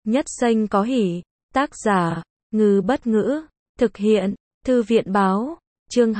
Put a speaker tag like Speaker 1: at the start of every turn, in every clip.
Speaker 1: Nhất xanh có hỉ. Tác giả, Ngư Bất Ngữ. Thực hiện, Thư viện Báo. Chương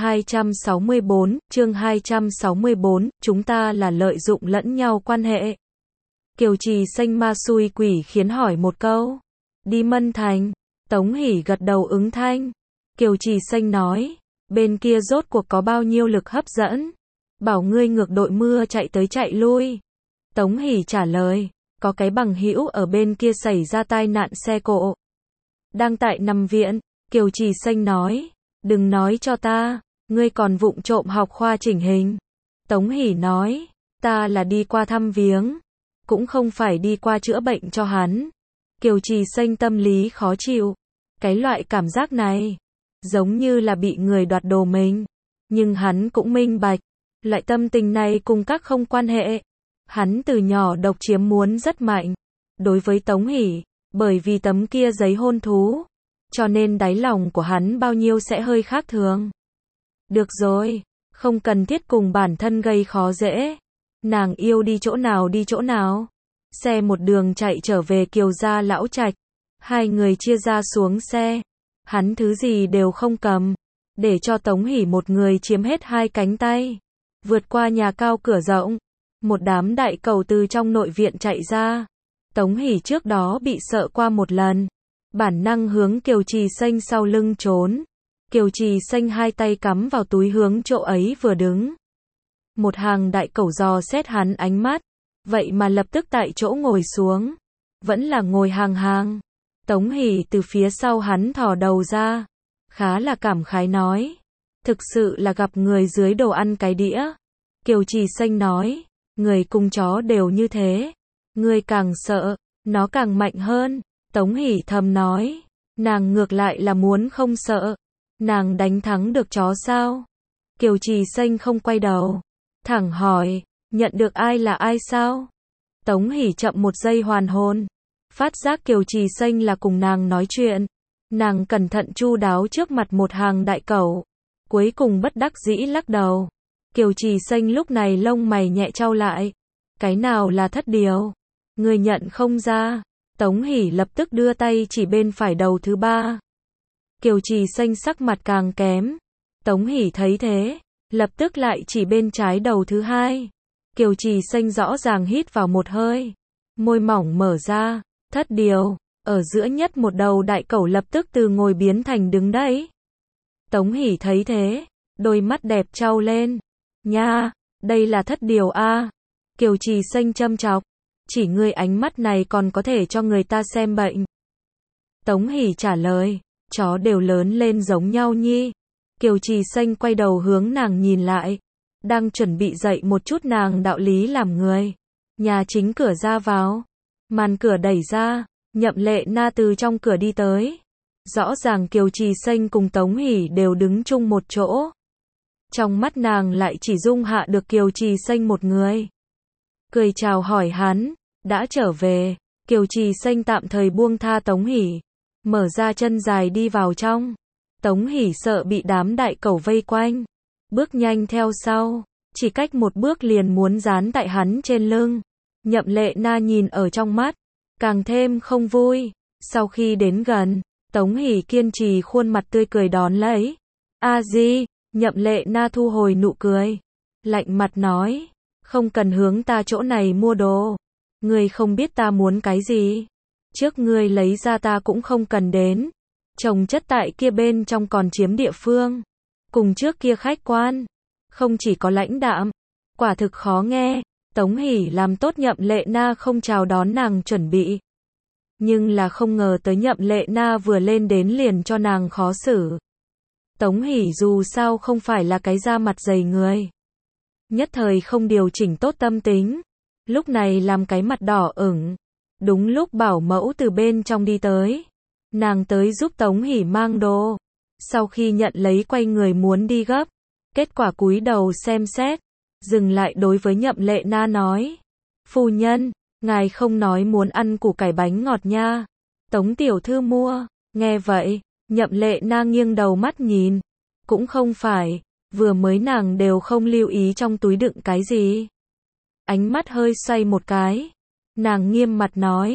Speaker 1: 264, chúng ta là lợi dụng lẫn nhau quan hệ. Kiều Trì xanh ma xui quỷ khiến hỏi một câu. Đi Mân Thành. Tống Hỷ gật đầu ứng thanh. Kiều Trì xanh nói, bên kia rốt cuộc có bao nhiêu lực hấp dẫn? Bảo ngươi ngược đội mưa chạy tới chạy lui. Tống Hỷ trả lời, có cái bằng hữu ở bên kia xảy ra tai nạn xe cộ. Đang tại nằm viện. Kiều Trì xanh nói, đừng nói cho ta, ngươi còn vụng trộm học khoa chỉnh hình. Tống Hỷ nói, ta là đi qua thăm viếng, cũng không phải đi qua chữa bệnh cho hắn. Kiều Trì xanh tâm lý khó chịu. Cái loại cảm giác này, giống như là bị người đoạt đồ mình. Nhưng hắn cũng minh bạch, loại tâm tình này cùng các không quan hệ. Hắn từ nhỏ độc chiếm muốn rất mạnh. Đối với Tống Hỷ, bởi vì tấm kia giấy hôn thú, cho nên đáy lòng của hắn bao nhiêu sẽ hơi khác thường. Được rồi, không cần thiết cùng bản thân gây khó dễ. Nàng yêu đi chỗ nào đi chỗ nào. Xe một đường chạy trở về Kiều gia lão trạch. Hai người chia ra xuống xe. Hắn thứ gì đều không cầm, để cho Tống Hỷ một người chiếm hết hai cánh tay. Vượt qua nhà cao cửa rộng, một đám đại cầu từ trong nội viện chạy ra. Tống Hỷ trước đó bị sợ qua một lần, bản năng hướng Kiều Trì xanh sau lưng trốn. Kiều Trì xanh hai tay cắm vào túi hướng chỗ ấy vừa đứng. Một hàng đại cẩu dò xét hắn ánh mắt, vậy mà lập tức tại chỗ ngồi xuống. Vẫn là ngồi hàng hàng. Tống Hỷ từ phía sau hắn thò đầu ra, khá là cảm khái nói, thực sự là gặp người dưới đồ ăn cái đĩa. Kiều Trì xanh nói, người cùng chó đều như thế, người càng sợ, nó càng mạnh hơn. Tống Hỷ thầm nói, nàng ngược lại là muốn không sợ, nàng đánh thắng được chó sao? Kiều Trì xanh không quay đầu, thẳng hỏi, nhận được ai là ai sao? Tống Hỷ chậm một giây hoàn hồn, phát giác Kiều Trì xanh là cùng nàng nói chuyện. Nàng cẩn thận chu đáo trước mặt một hàng đại cẩu, cuối cùng bất đắc dĩ lắc đầu. Kiều Trì xanh lúc này lông mày nhẹ chau lại. Cái nào là thất điều? Người nhận không ra. Tống Hỷ lập tức đưa tay chỉ bên phải đầu thứ ba. Kiều Trì xanh sắc mặt càng kém. Tống Hỷ thấy thế, lập tức lại chỉ bên trái đầu thứ hai. Kiều Trì xanh rõ ràng hít vào một hơi, môi mỏng mở ra. Thất điều. Ở giữa nhất một đầu đại cẩu lập tức từ ngồi biến thành đứng đấy. Tống Hỷ thấy thế, đôi mắt đẹp trao lên. Nha, đây là thất điều a. Kiều Trì xanh châm chọc, chỉ ngươi ánh mắt này còn có thể cho người ta xem bệnh. Tống Hỷ trả lời, chó đều lớn lên giống nhau nhi. Kiều Trì xanh quay đầu hướng nàng nhìn lại, đang chuẩn bị dạy một chút nàng đạo lý làm người. Nhà chính cửa ra vào, màn cửa đẩy ra, Nhậm Lệ Na từ trong cửa đi tới. Rõ ràng Kiều Trì xanh cùng Tống Hỷ đều đứng chung một chỗ. Trong mắt nàng lại chỉ dung hạ được Kiều Trì xanh một người. Cười chào hỏi hắn, đã trở về. Kiều Trì xanh tạm thời buông tha Tống Hỷ, mở ra chân dài đi vào trong. Tống Hỷ sợ bị đám đại cẩu vây quanh, bước nhanh theo sau, chỉ cách một bước liền muốn dán tại hắn trên lưng. Nhậm Lệ Na nhìn ở trong mắt, càng thêm không vui. Sau khi đến gần, Tống Hỷ kiên trì khuôn mặt tươi cười đón lấy. A Di. Nhậm Lệ Na thu hồi nụ cười, lạnh mặt nói, không cần hướng ta chỗ này mua đồ. Ngươi không biết ta muốn cái gì. Trước ngươi lấy ra ta cũng không cần đến. Chồng chất tại kia bên trong còn chiếm địa phương. Cùng trước kia khách quan, không chỉ có lãnh đạm, quả thực khó nghe. Tống Hỷ làm tốt Nhậm Lệ Na không chào đón nàng chuẩn bị. Nhưng là không ngờ tới Nhậm Lệ Na vừa lên đến liền cho nàng khó xử. Tống Hỷ dù sao không phải là cái da mặt dày người. Nhất thời không điều chỉnh tốt tâm tính. Lúc này làm cái mặt đỏ ửng. Đúng lúc bảo mẫu từ bên trong đi tới. Nàng tới giúp Tống Hỷ mang đồ. Sau khi nhận lấy quay người muốn đi gấp. Kết quả cúi đầu xem xét. Dừng lại đối với Nhậm Lệ Na nói. Phu nhân, ngài không nói muốn ăn củ cải bánh ngọt nha. Tống tiểu thư mua. Nghe vậy, Nhậm Lệ Na nghiêng đầu mắt nhìn. Cũng không phải, vừa mới nàng đều không lưu ý trong túi đựng cái gì. Ánh mắt hơi xoay một cái. Nàng nghiêm mặt nói,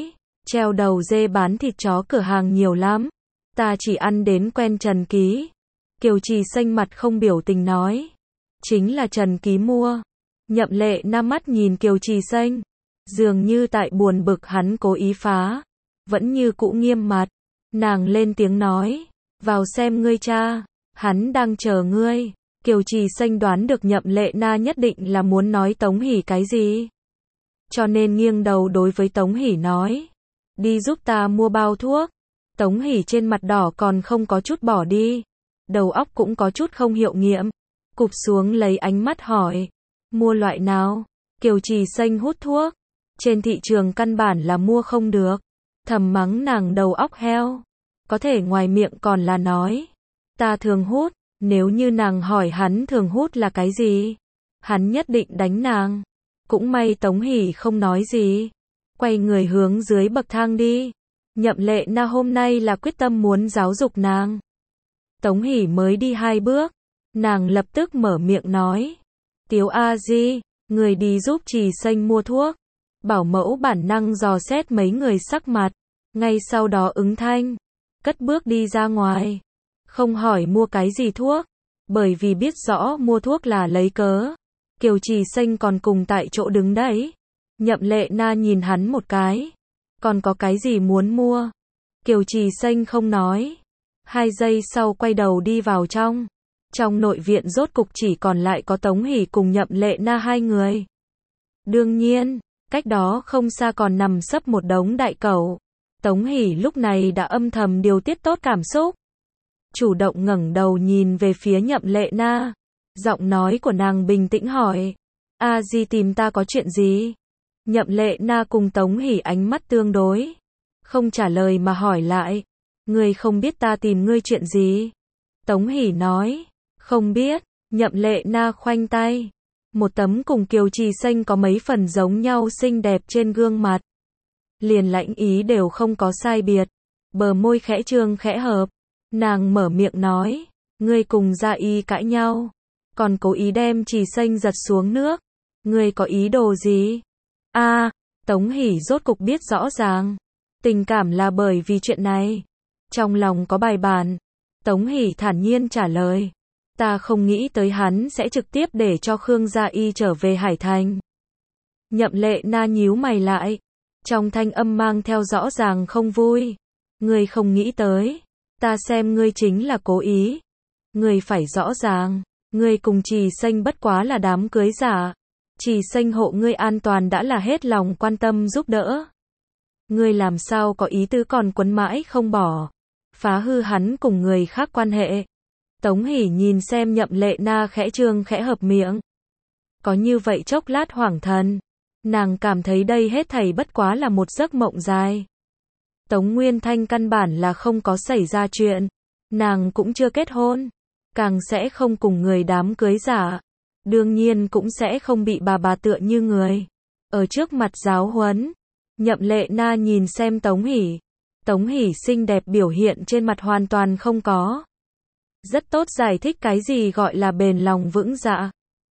Speaker 1: Treo đầu dê bán thịt chó cửa hàng nhiều lắm. Ta chỉ ăn đến quen Trần Ký. Kiều Trì xanh mặt không biểu tình nói. Chính là Trần Ký mua. Nhậm Lệ Na mắt nhìn Kiều Trì xanh. Dường như tại buồn bực hắn cố ý phá. Vẫn như cũ nghiêm mặt. Nàng lên tiếng nói. Vào xem ngươi cha. Hắn đang chờ ngươi. Kiều Trì xanh đoán được Nhậm Lệ Na nhất định là muốn nói Tống Hỷ cái gì. Cho nên nghiêng đầu đối với Tống Hỷ nói. Đi giúp ta mua bao thuốc. Tống Hỷ trên mặt đỏ còn không có chút bỏ đi. Đầu óc cũng có chút không hiệu nghiệm. Cụp xuống lấy ánh mắt hỏi. Mua loại nào? Kiều Trì xanh hút thuốc. Trên thị trường căn bản là mua không được. Thầm mắng nàng đầu óc heo. Có thể ngoài miệng còn là nói. Ta thường hút. Nếu như nàng hỏi hắn thường hút là cái gì? Hắn nhất định đánh nàng. Cũng may Tống Hỷ không nói gì. Quay người hướng dưới bậc thang đi. Nhậm Lệ Na hôm nay là quyết tâm muốn giáo dục nàng. Tống Hỷ mới đi 2 bước. Nàng lập tức mở miệng nói. Tiếu A Di, người đi giúp Trì xanh mua thuốc. Bảo mẫu bản năng dò xét mấy người sắc mặt. Ngay sau đó ứng thanh. Cất bước đi ra ngoài. Không hỏi mua cái gì thuốc. Bởi vì biết rõ mua thuốc là lấy cớ. Kiều Trì xanh còn cùng tại chỗ đứng đấy. Nhậm Lệ Na nhìn hắn một cái. Còn có cái gì muốn mua? Kiều Trì xanh không nói. 2 giây sau quay đầu đi vào trong. Trong nội viện rốt cục chỉ còn lại có Tống Hỷ cùng Nhậm Lệ Na 2 người. Đương nhiên, cách đó không xa còn nằm sấp một đống đại cẩu. Tống Hỷ lúc này đã âm thầm điều tiết tốt cảm xúc. Chủ động ngẩng đầu nhìn về phía Nhậm Lệ Na. Giọng nói của nàng bình tĩnh hỏi. A Di tìm ta có chuyện gì? Nhậm Lệ Na cùng Tống Hỷ ánh mắt tương đối. Không trả lời mà hỏi lại. Ngươi không biết ta tìm ngươi chuyện gì? Tống Hỷ nói. Không biết. Nhậm Lệ Na khoanh tay. Một tấm cùng Kiều Trì xanh có mấy phần giống nhau xinh đẹp trên gương mặt. Liền lãnh ý đều không có sai biệt. Bờ môi khẽ trương khẽ hợp. Nàng mở miệng nói. Ngươi cùng Gia Y cãi nhau. Còn cố ý đem Trì xanh giật xuống nước. Ngươi có ý đồ gì? Tống Hỷ rốt cục biết rõ ràng. Tình cảm là bởi vì chuyện này. Trong lòng có bài bản. Tống Hỷ thản nhiên trả lời. Ta không nghĩ tới hắn sẽ trực tiếp để cho Khương Gia Y trở về Hải Thành. Nhậm Lệ Na nhíu mày lại. Trong thanh âm mang theo rõ ràng không vui. Ngươi không nghĩ tới. Ta xem ngươi chính là cố ý. Ngươi phải rõ ràng. Ngươi cùng Trì xanh bất quá là đám cưới giả. Trì xanh hộ ngươi an toàn đã là hết lòng quan tâm giúp đỡ. Ngươi làm sao có ý tứ còn quấn mãi không bỏ. Phá hư hắn cùng người khác quan hệ. Tống Hỷ nhìn xem Nhậm Lệ Na khẽ trương khẽ hợp miệng. Có như vậy chốc lát hoảng thần. Nàng cảm thấy đây hết thảy bất quá là một giấc mộng dài. Tống Nguyên Thanh căn bản là không có xảy ra chuyện. Nàng cũng chưa kết hôn. Càng sẽ không cùng người đám cưới giả. Đương nhiên cũng sẽ không bị bà tựa như người. Ở trước mặt giáo huấn. Nhậm Lệ Na nhìn xem Tống Hỷ. Tống Hỷ xinh đẹp biểu hiện trên mặt hoàn toàn không có. Rất tốt giải thích cái gì gọi là bền lòng vững dạ.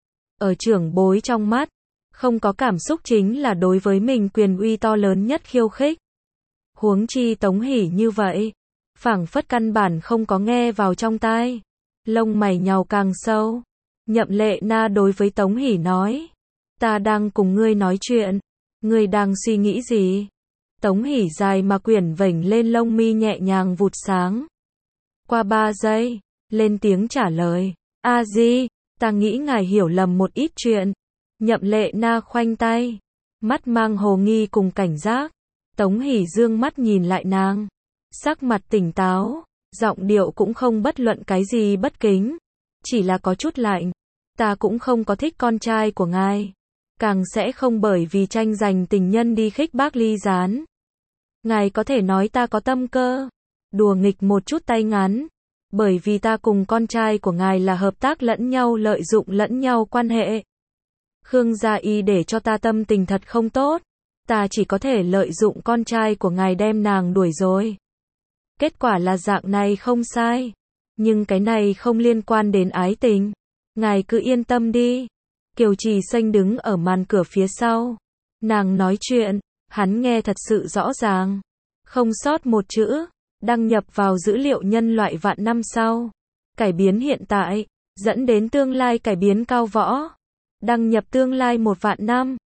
Speaker 1: Ở trưởng bối trong mắt, không có cảm xúc chính là đối với mình quyền uy to lớn nhất khiêu khích. Huống chi Tống Hỷ như vậy, phảng phất căn bản không có nghe vào trong tai. Lông mày nhàu càng sâu. Nhậm Lệ Na đối với Tống Hỷ nói. Ta đang cùng ngươi nói chuyện. Ngươi đang suy nghĩ gì? Tống Hỷ dài mà quyển vểnh lên lông mi nhẹ nhàng vụt sáng. Qua 3 giây, lên tiếng trả lời. A Di, ta nghĩ ngài hiểu lầm một ít chuyện. Nhậm Lệ Na khoanh tay. Mắt mang hồ nghi cùng cảnh giác. Tống Hỷ dương mắt nhìn lại nàng. Sắc mặt tỉnh táo. Giọng điệu cũng không bất luận cái gì bất kính. Chỉ là có chút lạnh. Ta cũng không có thích con trai của ngài. Càng sẽ không bởi vì tranh giành tình nhân đi khích bác ly gián. Ngài có thể nói ta có tâm cơ. Đùa nghịch một chút tay ngắn. Bởi vì ta cùng con trai của ngài là hợp tác lẫn nhau lợi dụng lẫn nhau quan hệ. Khương Gia Y để cho ta tâm tình thật không tốt. Ta chỉ có thể lợi dụng con trai của ngài đem nàng đuổi rồi. Kết quả là dạng này không sai. Nhưng cái này không liên quan đến ái tình. Ngài cứ yên tâm đi. Kiều Trì xanh đứng ở màn cửa phía sau. Nàng nói chuyện, Hắn nghe thật sự rõ ràng. Không sót một chữ. Đăng nhập vào dữ liệu nhân loại vạn năm sau. Cải biến hiện tại. Dẫn đến tương lai cải biến cao võ. Đăng nhập tương lai 1 vạn năm.